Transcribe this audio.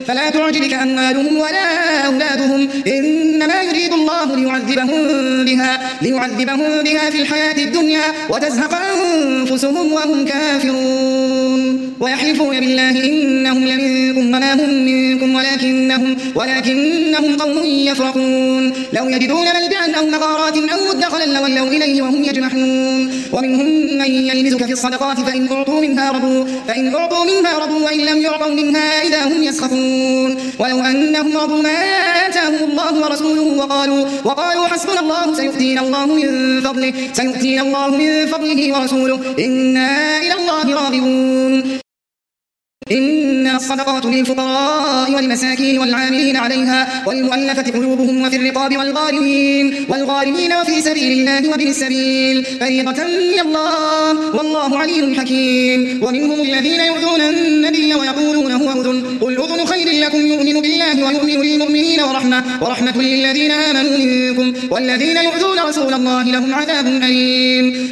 فلا تعجبك أموالهم ولا أولادهم إنما يريد الله ليعذبهم بها في الحياة الدنيا وتزهق أنفسهم وهم كافرون ويحلفون بالله إنهم لمنكم وما هم منكم ولكنهم قوم يفرقون لو يجدون ملجأ أو مغارات أو مدخلا لولوا إليه وهم يجمحون ومنهم من يلمزك في الصدقات فإن أعطوا منها رضوا وإن لم يعطوا منها إذا هم يسخطون ولو أنهم رضوا ما آتاهم الله ورسوله وقالوا حسبنا الله سيؤتينا الله من فضله ورسوله إنا إلى الله راغبون إنما الصدقات للفقراء والمساكين والعاملين عليها والمؤلفة قلوبهم وفي الرقاب والغارمين وفي سبيل الله وابن السبيل فريضة من الله والله عليم حكيم ومنهم الذين يؤذون النبي ويقولون هو أذن قل أذن خير لكم يؤمن بالله ويؤمن للمؤمنين ورحمة للذين آمنوا منكم والذين يؤذون رسول الله لهم عذاب أليم